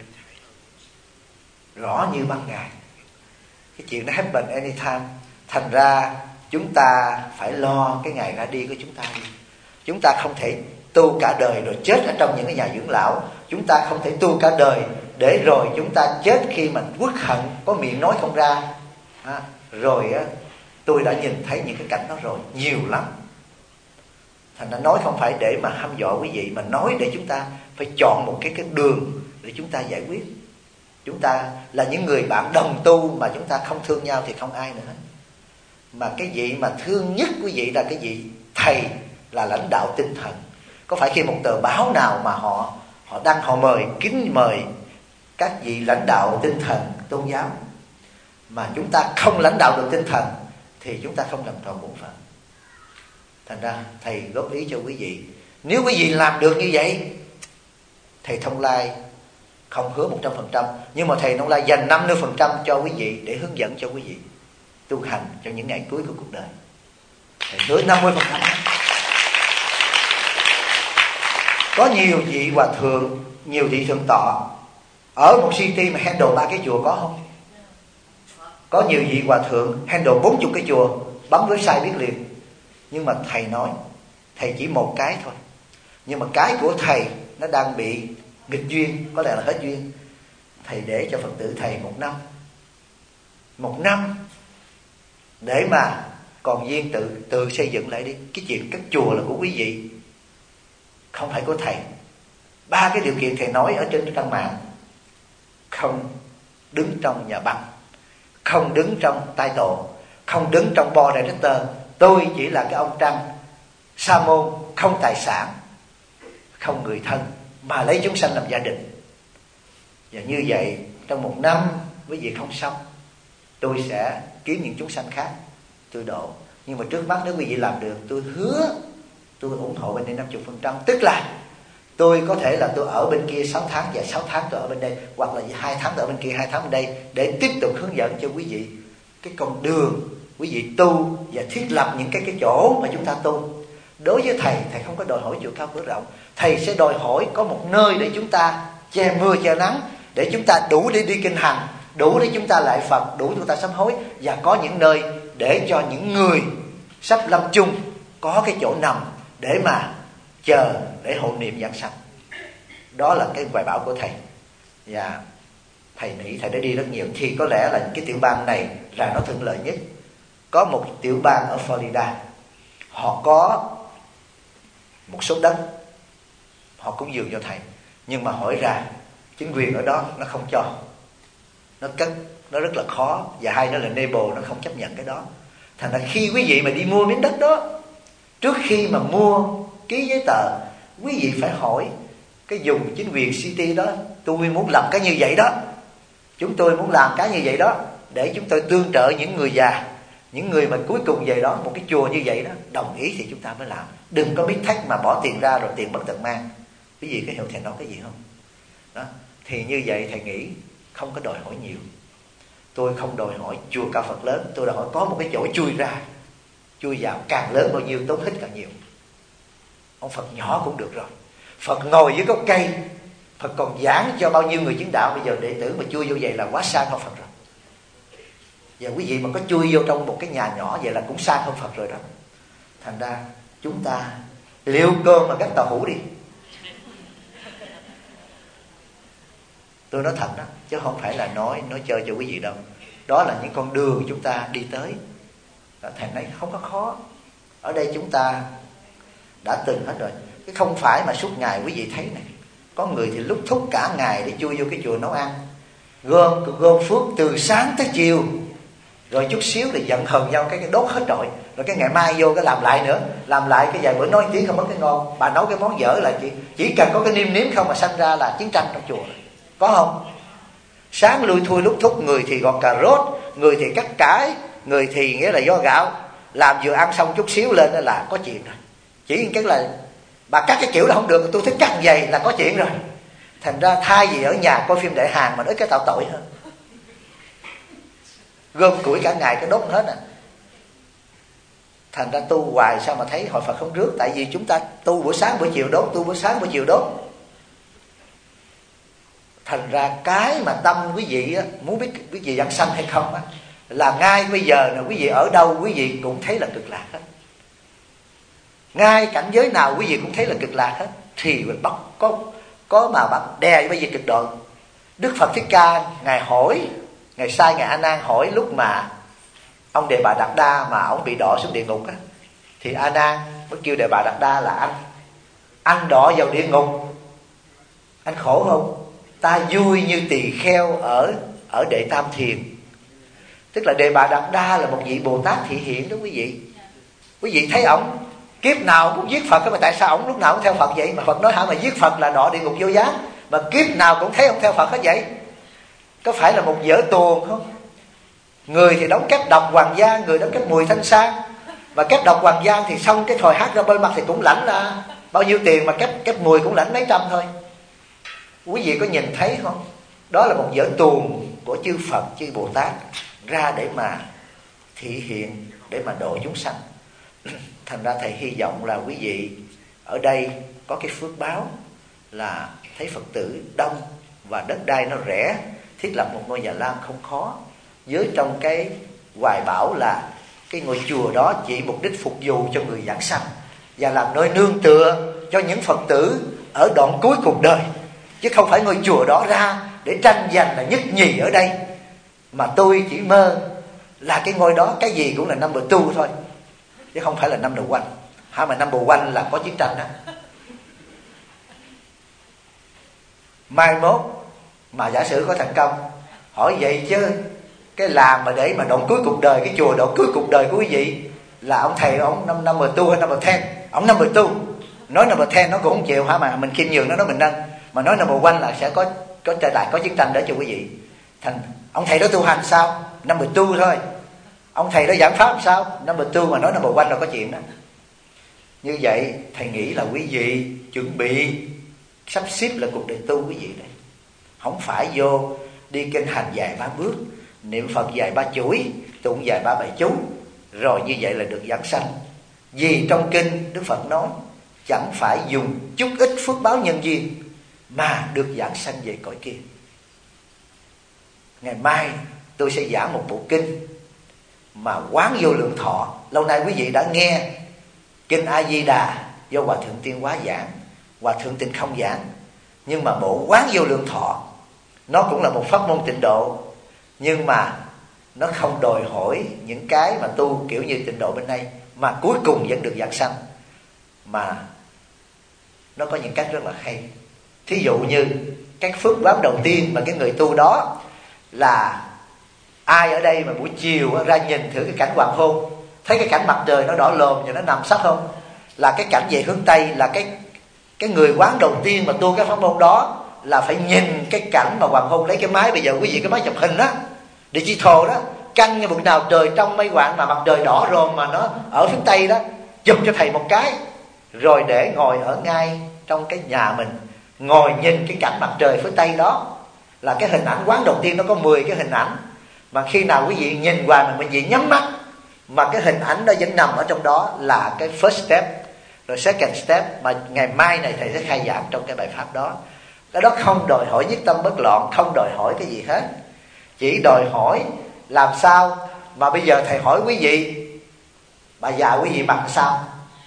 Rõ như ban ngày. Cái chuyện nó happen anytime. Thành ra chúng ta phải lo cái ngày ra đi của chúng ta đi. Chúng ta không thể tu cả đời rồi chết ở trong những cái nhà dưỡng lão. Chúng ta không thể tu cả đời để rồi chúng ta chết khi mà uất hận, có miệng nói không ra. Rồi tôi đã nhìn thấy những cái cảnh đó rồi, nhiều lắm. Thành ra nói không phải để mà hăm dọa quý vị, mà nói để chúng ta phải chọn một cái đường để chúng ta giải quyết. Chúng ta là những người bạn đồng tu mà chúng ta không thương nhau thì không ai nữa hết. Mà cái vị mà thương nhất quý vị là cái vị thầy, là lãnh đạo tinh thần. Có phải khi một tờ báo nào mà họ đăng, họ mời, kính mời các vị lãnh đạo tinh thần tôn giáo, mà chúng ta không lãnh đạo được tinh thần thì chúng ta không làm tròn bổn phận. Thành ra thầy góp ý cho quý vị, nếu quý vị làm được như vậy, thầy Thông Lai không hứa 100%, nhưng mà thầy Thông Lai dành 50% cho quý vị để hướng dẫn cho quý vị tu hành trong những ngày cuối của cuộc đời. Thầy hứa 50%. Có nhiều vị hòa thượng, nhiều vị thượng tọa ở một city mà handle 3 cái chùa có không? Có nhiều vị hòa thượng handle 40 cái chùa, bấm website biết liền. Nhưng mà thầy nói, thầy chỉ một cái thôi. Nhưng mà cái của thầy nó đang bị nghịch duyên, có lẽ là hết duyên. Thầy để cho Phật tử thầy 1 năm. 1 năm để mà còn duyên tự xây dựng lại đi. Cái chuyện các chùa là của quý vị, không phải của thầy. 3 cái điều kiện thầy nói ở trên trang mạng: không đứng trong nhà băng, không đứng trong tai tổ, không đứng trong board director. Tôi chỉ là cái ông Trăng sa môn, không tài sản, không người thân, mà lấy chúng sanh làm gia đình. Và như vậy trong 1 năm quý vị không xong, tôi sẽ kiếm những chúng sanh khác tôi độ. Nhưng mà trước mắt nếu quý vị làm được, tôi hứa tôi ủng hộ bên đây 50%. Tức là tôi có thể là tôi ở bên kia 6 tháng và 6 tháng tôi ở bên đây, hoặc là 2 tháng tôi ở bên kia 2 tháng bên đây, để tiếp tục hướng dẫn cho quý vị cái con đường quý vị tu và thiết lập những cái chỗ mà chúng ta tu. Đối với thầy, thầy không có đòi hỏi chùa cao cửa rộng, thầy sẽ đòi hỏi có một nơi để chúng ta che mưa che nắng, để chúng ta đủ để đi kinh hành, đủ để chúng ta lại Phật, đủ chúng ta sám hối, và có những nơi để cho những người sắp lâm chung có cái chỗ nằm để mà chờ để hộ niệm giảng sanh. Đó là cái hoài bão của thầy, và thầy nghĩ thầy đã đi rất nhiều. Thì có lẽ là cái tiểu bang này là nó thuận lợi nhất. Có một tiểu bang ở Florida, họ có một số đất, họ cúng dường cho thầy, nhưng mà hỏi ra chính quyền ở đó nó không cho, nó cất, nó rất là khó, và hay nó là neighbor, nó không chấp nhận cái đó. Thành ra khi quý vị mà đi mua miếng đất đó, trước khi mà mua ký giấy tờ, quý vị phải hỏi cái vùng chính quyền city đó, tôi muốn làm cái như vậy đó, chúng tôi muốn làm cái như vậy đó, để chúng tôi tương trợ những người già, những người mà cuối cùng về đó một cái chùa như vậy đó, đồng ý thì chúng ta mới làm. Đừng có biết thách mà bỏ tiền ra rồi tiền bất tận mang. Quý vị có hiểu thầy nói cái gì không? Đó. Thì như vậy thầy nghĩ không có đòi hỏi nhiều. Tôi không đòi hỏi chùa cao Phật lớn, tôi đòi hỏi có một cái chỗ chui ra, chui vào, càng lớn bao nhiêu tốn hết càng nhiều. Ông Phật nhỏ cũng được rồi, Phật ngồi dưới gốc cây, Phật còn giảng cho bao nhiêu người chứng đạo. Bây giờ đệ tử mà chui vô vậy là quá xa hơn Phật rồi. Và quý vị mà có chui vô trong một cái nhà nhỏ vậy là cũng xa hơn Phật rồi đó. Thành ra chúng ta liệu cơm mà cắt tàu hũ đi. Tôi nói thật đó, chứ không phải là nói chơi cho quý vị đâu. Đó là những con đường chúng ta đi tới. Thầy nói không có khó. Ở đây chúng ta đã từng hết rồi. Chứ không phải mà suốt ngày quý vị thấy này, có người thì lúc thúc cả ngày để chui vô cái chùa nấu ăn, gom phước từ sáng tới chiều, rồi chút xíu thì giận hờn nhau cái đốt hết rồi, rồi cái ngày mai vô cái làm lại nữa, làm lại cái vài bữa nói tiếng không có cái ngon. Bà nấu cái món dở là chỉ cần có cái nêm không mà sanh ra là chiến tranh trong chùa. Có không? Sáng lui thui lúc thúc, người thì gọt cà rốt, người thì cắt cải, người thì nghĩa là do gạo, làm vừa ăn xong chút xíu lên là có chuyện rồi. Chỉ cái là bà cắt cái kiểu là không được, tôi thích cắt vậy là có chuyện rồi. Thành ra thay vì ở nhà coi phim Đại Hàn mà nói cái tạo tội hơn. Gom củi cả ngày cái đốt hết à. Thành ra tu hoài sao mà thấy hội Phật không rước. Tại vì chúng ta tu buổi sáng buổi chiều đốt, tu buổi sáng buổi chiều đốt. Thành ra cái mà tâm quý vị á, muốn biết quý vị giảng sanh hay không á, là ngay bây giờ là quý vị ở đâu quý vị cũng thấy là cực lạc hết. Ngay cảnh giới nào quý vị cũng thấy là cực lạc hết. Thì bắt có mà bạn đè bây giờ cực độ. Đức Phật Thích Ca ngài hỏi, ngài sai ngài A Nan hỏi lúc mà ông Đề Bà Đạt Đa mà ông bị đọa xuống địa ngục á, thì A Nan mới kêu Đề Bà Đạt Đa là anh đọa vào địa ngục, anh khổ không? Ta vui như tỳ kheo ở Đệ Tam Thiền. Tức là Đề Bà Đạt Đa là một vị Bồ Tát thị hiện đó quý vị. Quý vị thấy ổng kiếp nào cũng giết Phật, mà tại sao ổng lúc nào cũng theo Phật vậy? Mà Phật nói hả, mà giết Phật là đọa địa ngục vô giá, mà kiếp nào cũng thấy ông theo Phật hết vậy. Có phải là một vở tuồng không? Người thì đóng kép độc Hoàng Giang, người đóng kép Mùi Thanh Sang. Mà kép độc Hoàng Giang thì xong cái thời hát ra bên mặt thì cũng lãnh là bao nhiêu tiền, mà kép Mùi cũng lãnh mấy trăm thôi. Quý vị có nhìn thấy không? Đó là một vở tuồng của chư Phật, chư Bồ Tát ra để mà thị hiện, để mà độ chúng sanh. Thành ra thầy hy vọng là quý vị ở đây có cái phước báo là thấy Phật tử đông và đất đai nó rẻ, thiết lập một ngôi Già Lam không khó. Với trong cái hoài bão là cái ngôi chùa đó chỉ mục đích phục vụ cho người giảng sanh và làm nơi nương tựa cho những Phật tử ở đoạn cuối cuộc đời, chứ không phải ngôi chùa đó ra để tranh giành là nhất nhì ở đây. Mà tôi chỉ mơ là cái ngôi đó cái gì cũng là number 2 thôi, chứ không phải là number 1. Hay mà number 1 là có chiến tranh đó. Mai mốt mà giả sử có thành công, hỏi vậy chứ cái làm mà để mà đoạn cuối cuộc đời, cái chùa đoạn cuối cuộc đời của quý vị là ông thầy ông number 2 hay number 10? Ông number 2. Nói number 10 nó cũng không chịu hả, mà mình khiêm nhường nó nói mình nâng. Mà nói number 1 là sẽ có trở lại, có chiến tranh để cho quý vị. Thành ông thầy đó tu hành sao? Number 2 thôi. Ông thầy đó giảng pháp sao? Number 2 mà nói number 1 là có chuyện đó. Như vậy thầy nghĩ là quý vị chuẩn bị sắp xếp là cuộc đời tu quý vị đây. Không phải vô đi kinh hành vài 3 bước, niệm Phật vài 3 chuỗi, tụng vài 3 bài chú, rồi như vậy là được giảng sanh. Vì trong kinh Đức Phật nói chẳng phải dùng chút ít phước báo nhân duyên mà được giảng sanh về cõi kia. Ngày mai tôi sẽ giảng một bộ kinh mà Quán Vô Lượng Thọ. Lâu nay quý vị đã nghe kinh A Di Đà do Hòa Thượng Tiên Hóa giảng, Hòa Thượng Tịnh Không giảng. Nhưng mà bộ Quán Vô Lượng Thọ nó cũng là một pháp môn tịnh độ, nhưng mà nó không đòi hỏi những cái mà tu kiểu như tịnh độ bên đây, mà cuối cùng vẫn được giảng sanh. Mà nó có những cách rất là hay. Thí dụ như cái phước báo đầu tiên mà cái người tu đó là ai ở đây mà buổi chiều ra nhìn thử cái cảnh hoàng hôn, thấy cái cảnh mặt trời nó đỏ lồm và nó nằm sắc không? Là cái cảnh về hướng Tây, là cái người quán đầu tiên mà tu cái pháp môn đó là phải nhìn cái cảnh mà hoàng hôn. Lấy cái máy, bây giờ quý vị cái máy chụp hình đó, digital đó, canh như bực nào trời trong mây quạng mà mặt trời đỏ rồm mà nó ở phía Tây đó, chụp cho thầy một cái, rồi để ngồi ở ngay trong cái nhà mình, ngồi nhìn cái cảnh mặt trời phía Tây đó. Là cái hình ảnh quán đầu tiên. Nó có 10 cái hình ảnh, mà khi nào quý vị nhìn qua mà quý vị nhắm mắt mà cái hình ảnh đó vẫn nằm ở trong đó là cái first step. Rồi second step mà ngày mai này thầy sẽ khai giảng trong cái bài pháp đó. Cái đó không đòi hỏi nhất tâm bất loạn, không đòi hỏi cái gì hết, chỉ đòi hỏi làm sao mà bây giờ thầy hỏi quý vị, bà già quý vị bằng sao,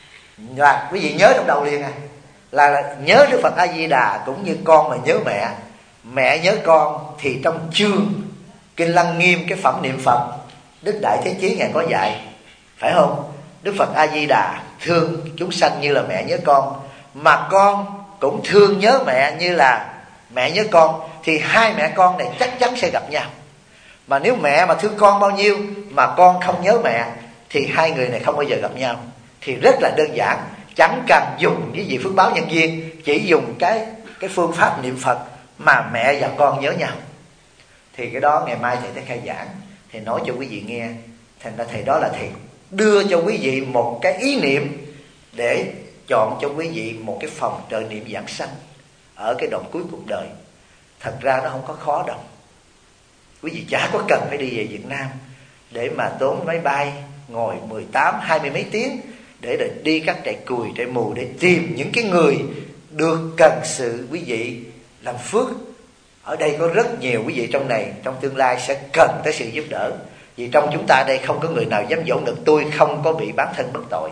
là quý vị nhớ trong đầu liền là nhớ Đức Phật A Di Đà cũng như con mà nhớ mẹ, mẹ nhớ con. Thì trong chương kinh Lăng Nghiêm, cái phẩm niệm Phật, Đức Đại Thế Chí ngài có dạy, phải không? Đức Phật A Di Đà thương chúng sanh như là mẹ nhớ con, mà con cũng thương nhớ mẹ như là mẹ nhớ con, thì hai mẹ con này chắc chắn sẽ gặp nhau. Mà nếu mẹ mà thương con bao nhiêu mà con không nhớ mẹ thì hai người này không bao giờ gặp nhau. Thì rất là đơn giản, chẳng cần dùng cái gì phước báo nhân duyên, chỉ dùng cái phương pháp niệm Phật mà mẹ và con nhớ nhau. Thì cái đó ngày mai thầy sẽ khai giảng, thầy nói cho quý vị nghe. Thành ra thầy đó là thầy đưa cho quý vị một cái ý niệm để chọn cho quý vị một cái phòng trợ niệm giảng sanh ở cái đoạn cuối cuộc đời. Thật ra nó không có khó đâu. Quý vị chả có cần phải đi về Việt Nam để mà tốn máy bay ngồi 18, 20 mấy tiếng để đi các trại cùi, trại mù để tìm những cái người được cần sự quý vị làm phước. Ở đây có rất nhiều quý vị trong này trong tương lai sẽ cần tới sự giúp đỡ. Vì trong chúng ta đây không có người nào dám dỗ được tôi không có bị bán thân bất tội,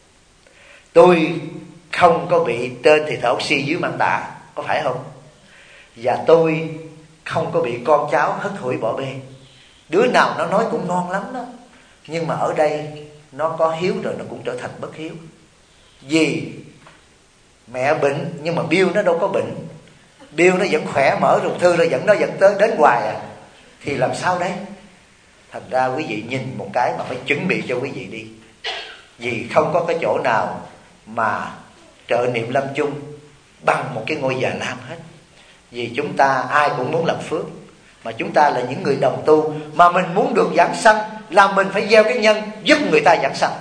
tôi không có bị trên thì thở oxy dưới mang tà, có phải không? Và tôi không có bị con cháu hất hủi bỏ bê. Đứa nào nó nói cũng ngon lắm đó, nhưng mà ở đây nó có hiếu rồi nó cũng trở thành bất hiếu. Vì mẹ bệnh nhưng mà Bill nó đâu có bệnh, Bill nó vẫn khỏe, mở rùng thư rồi nó vẫn tới đến hoài à. Thì làm sao đấy? Thành ra quý vị nhìn một cái mà phải chuẩn bị cho quý vị đi. Vì không có cái chỗ nào mà trợ niệm lâm chung bằng một cái ngôi già lam hết. Vì chúng ta ai cũng muốn làm phước, mà chúng ta là những người đồng tu, mà mình muốn được giảng sanh là mình phải gieo cái nhân giúp người ta giảng sanh.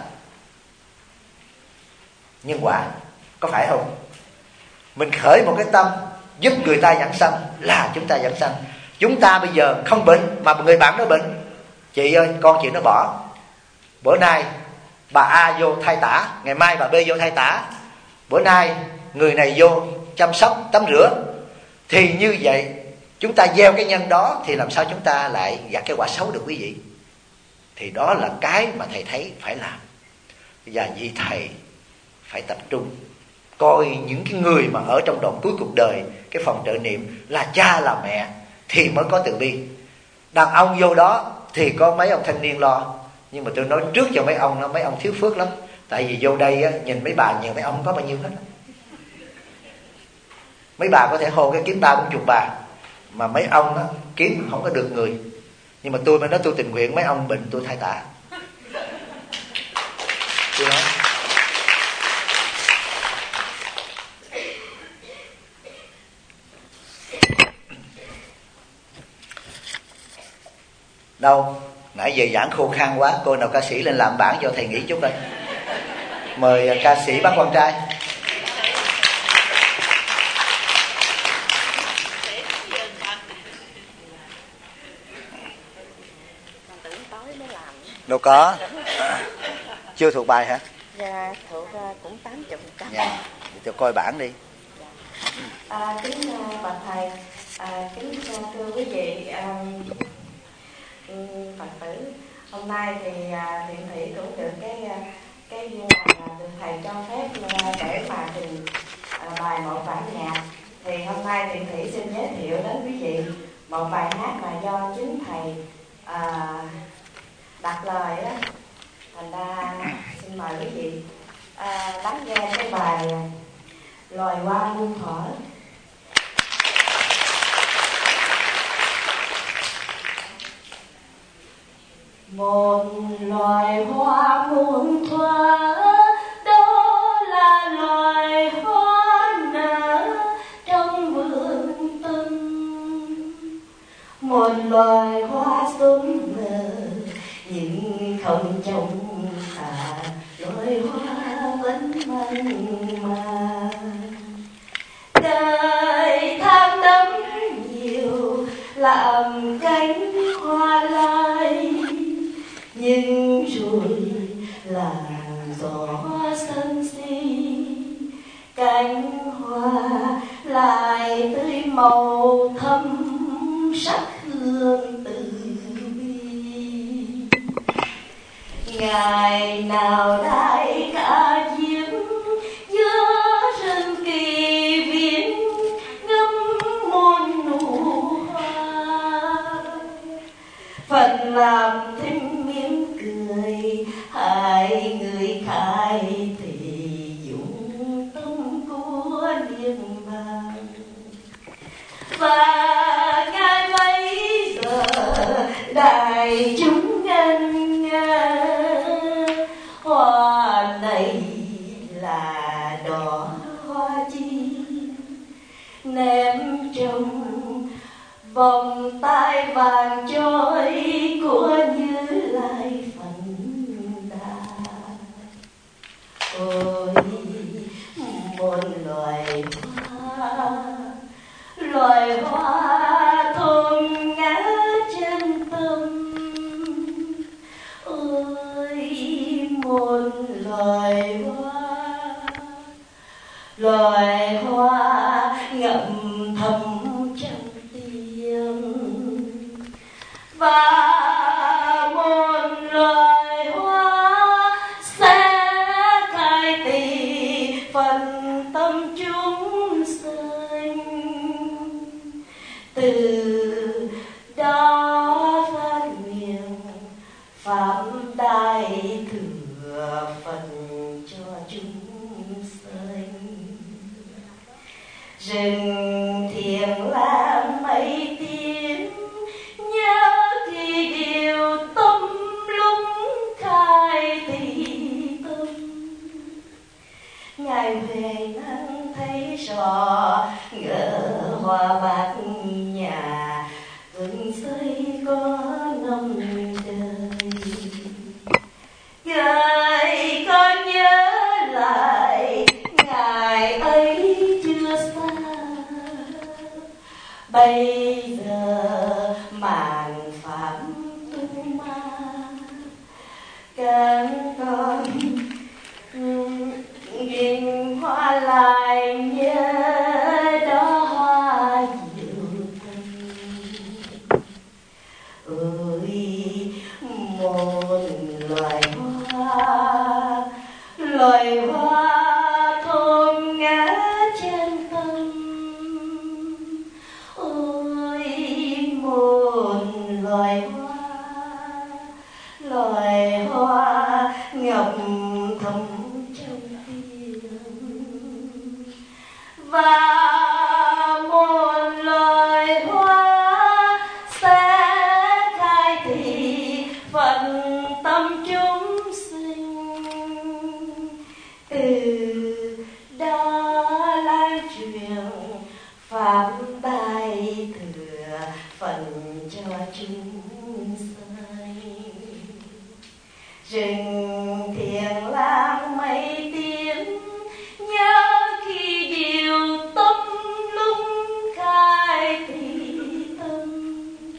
Nhân quả, có phải không? Mình khởi một cái tâm giúp người ta giảng sanh là chúng ta giảng sanh. Chúng ta bây giờ không bệnh mà người bạn nó bệnh, chị ơi con chị nó bỏ, bữa nay bà A vô thay tả, ngày mai bà B vô thay tả, bữa nay người này vô chăm sóc tắm rửa. Thì như vậy chúng ta gieo cái nhân đó thì làm sao chúng ta lại gặt cái quả xấu được quý vị? Thì đó là cái mà thầy thấy phải làm. Và vì thầy phải tập trung coi những cái người mà ở trong đoạn cuối cuộc đời, cái phòng trợ niệm là cha là mẹ thì mới có từ bi. Đàn ông vô đó thì có mấy ông thanh niên lo, nhưng mà tôi nói trước cho mấy ông, mấy ông thiếu phước lắm. Tại vì vô đây á, nhìn mấy bà nhiều, mấy ông có bao nhiêu hết. Mấy bà có thể hô cái kiếm 30-40 bà, mà mấy ông á, kiếm không có được người. Nhưng mà tôi mới nói tôi tình nguyện, mấy ông bệnh tôi thay tả. Tôi nói Đâu? Nãy giờ giảng khô khan quá. Cô nào ca sĩ lên làm bản cho thầy nghỉ chút coi. Mời ca sĩ Bác Quan Trai. Đâu có. Chưa thuộc bài hả? Dạ, thuộc cũng 80%. Dạ, cho coi bản đi. Kính bạch thầy, kính thưa quý vị Phật tử, hôm nay thì Thiện Thị cũng được cái duyên lành được thầy cho phép để mà trình bài một bản nhạc. Thì hôm nay Thiện Thị xin giới thiệu đến quý vị một bài hát mà do chính thầy đặt lời đó. Thành ra xin mời quý vị lắng nghe cái bài Loài Hoa Muôn Thuở. Một loài hoa muôn thuở, đó là loài hoa nở trong vườn tâm. Một loài hoa sớm nở nhưng không trông loài hoa vẫn mặn mà. Đời tham đắm nhiều làm cánh hoa lai, nhưng rồi là gió sân si, cánh hoa lại tươi màu thắm sắc hương từ bi. Ngày nào đại ca diễm giữa rừng kỳ viễn, ngắm muôn nụ hoa. Phật làm thêm mỉm cười, hai người khai thị dũng tâm của niềm vàng. Và ngay bấy giờ đại chúng ngân nga, hoa này là đóa hoa chi ném trong vòng tay vàng trôi của Như Lai Phật Đà. Ôi một loài hoa thơm ngát chân tâm. Ôi một loài hoa ngậm thầm trong tim, và một loài hoa sẽ khai tỉ phần tâm chúng sinh. Từ đó phát nguyện pháp đại thừa phần cho chúng sinh. Rừng thiêng làm mây tiếng, nhớ khi điều tâm lúc khai thị tâm. Ngài về nắng thấy rõ ngỡ hoa bát nhà, vườn xây có năm đời. Ngài có nhớ lại ngày ấy chưa xa, bây giờ màn pháp tu ma. Các con nhìn hoa lại nhớ đó hoa diệu tình. Ôi một loài hoa thơm ngát chân tâm. Ôi một loài hoa ngập thầm trong tim, và một loài hoa sẽ khai thị phận tâm chúng sinh. Từ đó lan truyền pháp đại thừa phần cho chúng sinh. rừng thiền lang mây tiếng, nhớ khi điều tâm lúc khai thì tâm.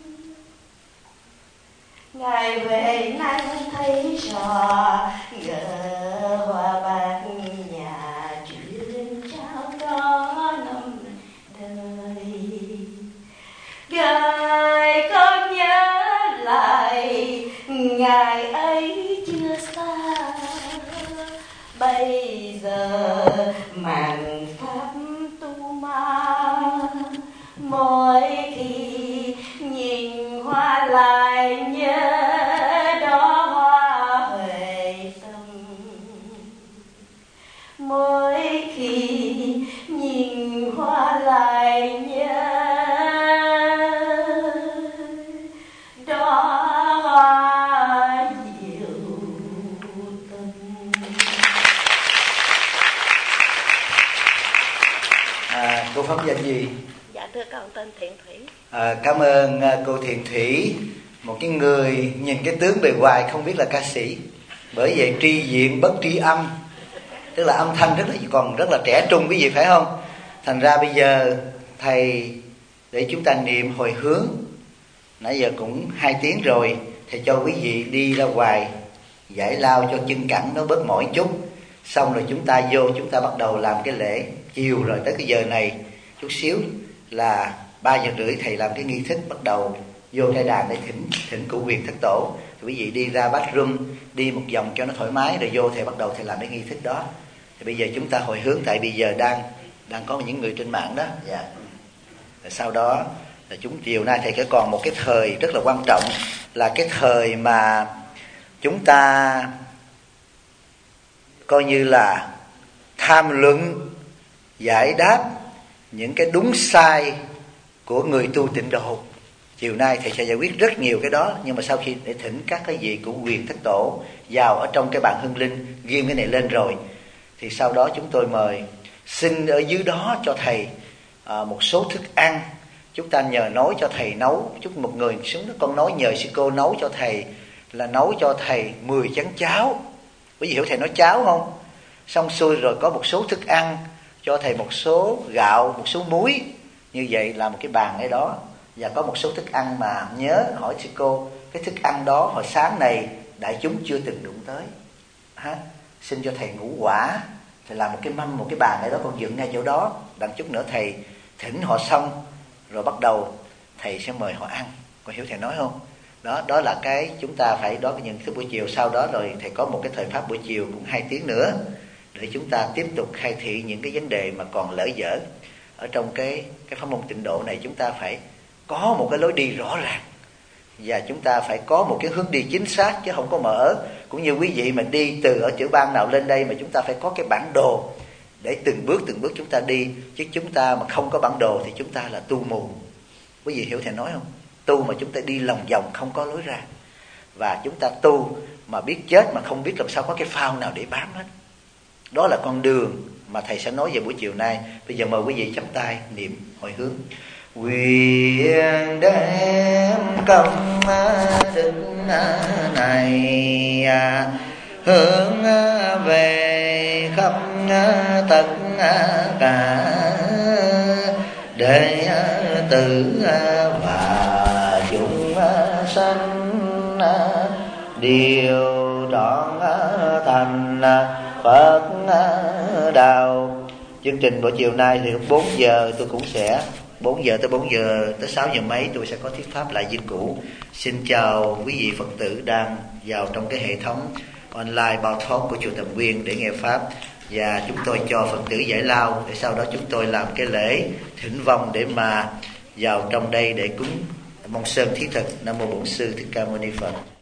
Ngày về nắng thấy trò gỡ hoa bát nhà truyền trao đó năm đời. Gợi con nhớ lại ngày ấy chưa xa, bây giờ màn pháp tu ma. Mỗi khi nhìn hoa lại nhớ đó hoa huệ tâm. Mỗi khi nhìn hoa lại nhớ đó hoa diệu tâm. Cô pháp danh gì? Dạ thưa con tên Thiện Thủy. Cảm ơn cô Thiện Thủy, một cái người nhìn cái tướng bề ngoài không biết là ca sĩ, bởi vậy tri diện bất tri âm, tức là âm thanh còn rất là trẻ trung, quý vị phải không? Thành ra bây giờ thầy để chúng ta niệm hồi hướng, nãy giờ cũng 2 tiếng rồi, thầy cho quý vị đi ra ngoài giải lao cho chân cẳng nó bớt mỏi chút, xong rồi chúng ta vô, chúng ta bắt đầu làm cái lễ. Chiều rồi tới cái giờ này chút xíu là 3 giờ rưỡi thầy làm cái nghi thức bắt đầu vô trai đàn để thỉnh cửu quyền thất tổ. Thì quý vị đi ra bathroom, đi một vòng cho nó thoải mái rồi vô thầy bắt đầu thầy làm cái nghi thức đó. Thì bây giờ chúng ta hồi hướng, tại bây giờ đang có những người trên mạng đó. Dạ. Rồi sau đó là chiều nay thầy sẽ còn một cái thời rất là quan trọng, là cái thời mà chúng ta coi như là tham luận, giải đáp những cái đúng sai của người tu tịnh độ. Chiều nay thầy sẽ giải quyết rất nhiều cái đó, nhưng mà sau khi để thỉnh các cái vị cửu quyền thất tổ vào ở trong cái bàn hương linh, ghim cái này lên rồi, thì sau đó chúng tôi mời xin ở dưới đó cho thầy một số thức ăn. Chúng ta nhờ nấu cho thầy nấu, một người xuống đó con nói nhờ sư cô nấu cho thầy, là nấu cho thầy 10 chén cháo. Quý vị hiểu thầy nói cháo không? Xong xuôi rồi có một số thức ăn cho thầy, một số gạo, một số muối. Như vậy là một cái bàn ở đó. Và có một số thức ăn mà nhớ hỏi sư cô, cái thức ăn đó hồi sáng này đại chúng chưa từng đụng tới. Xin cho thầy ngũ quả. Thầy làm một cái mâm, một cái bàn ở đó, con dựng ngay chỗ đó. Đặng chút nữa thầy thỉnh họ xong rồi bắt đầu thầy sẽ mời họ ăn. Con hiểu thầy nói không? Đó là cái chúng ta phải đó, những cái buổi chiều. Sau đó rồi thầy có một cái thời pháp buổi chiều cũng 2 tiếng nữa để chúng ta tiếp tục khai thị những cái vấn đề mà còn lỡ dở ở trong cái pháp môn tịnh độ này. Chúng ta phải có một cái lối đi rõ ràng và chúng ta phải có một cái hướng đi chính xác, chứ không có mở. Cũng như quý vị mà đi từ ở tiểu bang nào lên đây mà chúng ta phải có cái bản đồ để từng bước chúng ta đi, chứ chúng ta mà không có bản đồ thì chúng ta là tu mù. Quý vị hiểu thầy nói không? Tu mà chúng ta đi lòng vòng không có lối ra, và chúng ta tu mà biết chết mà không biết làm sao có cái phao nào để bám hết. Đó là con đường mà thầy sẽ nói về buổi chiều nay. Bây giờ mời quý vị chắp tay niệm hồi hướng. Nguyện đem công đức này hướng về khắp tất cả đệ tử và chúng sanh đều trọn thành Phật đạo. Chương trình buổi chiều nay thì lúc 4 giờ tôi cũng sẽ 4 giờ tới 6 giờ mấy tôi sẽ có thuyết pháp lại như cũ. Xin chào quý vị Phật tử đang vào trong cái hệ thống online Bao Thoát của chùa Tầm Nguyên để nghe pháp, và chúng tôi cho Phật tử giải lao để sau đó chúng tôi làm cái lễ thỉnh vong để mà vào trong đây để cúng mong sơn thiết thực. Nam mô Bổn Sư Thích Ca Mâu Ni Phật.